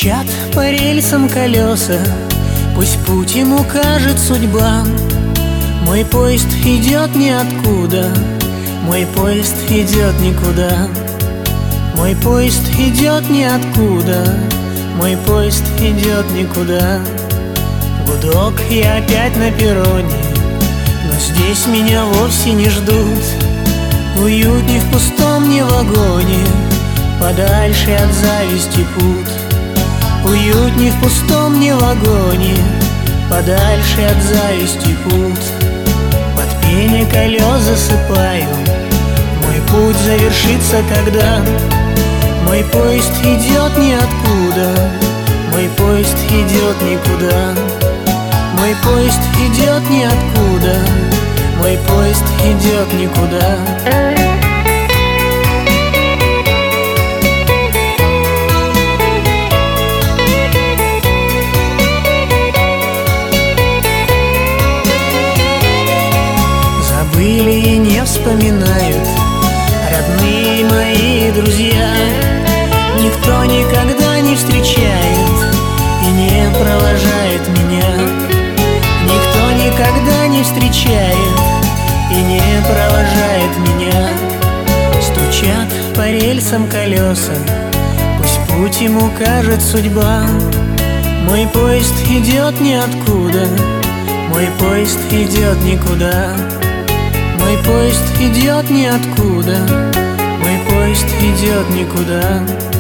Стучат по рельсам колеса, пусть путь ему укажет судьба. Мой поезд идет ниоткуда, мой поезд идет никуда. Мой поезд идет ниоткуда, мой поезд идет никуда. Гудок, я опять на перроне, но здесь меня вовсе не ждут. Уютней в пустом мне вагоне, подальше от зависти путь. Уютней в пустом мне вагоне, подальше от зависти путь. Под пение колес засыпаю, мой путь завершится когда. Мой поезд идет ниоткуда, мой поезд идет никуда. Мой поезд идет ниоткуда, мой поезд идет никуда. Забыли и не вспоминают родные мои друзья. Никто никогда не встречает и не провожает меня. Никто никогда не встречает и не провожает меня. Стучат по рельсам колеса, пусть путь ему укажет судьба. Мой поезд идет ниоткуда, мой поезд идет никуда. Мой поезд идет ниоткуда, мой поезд идет никуда.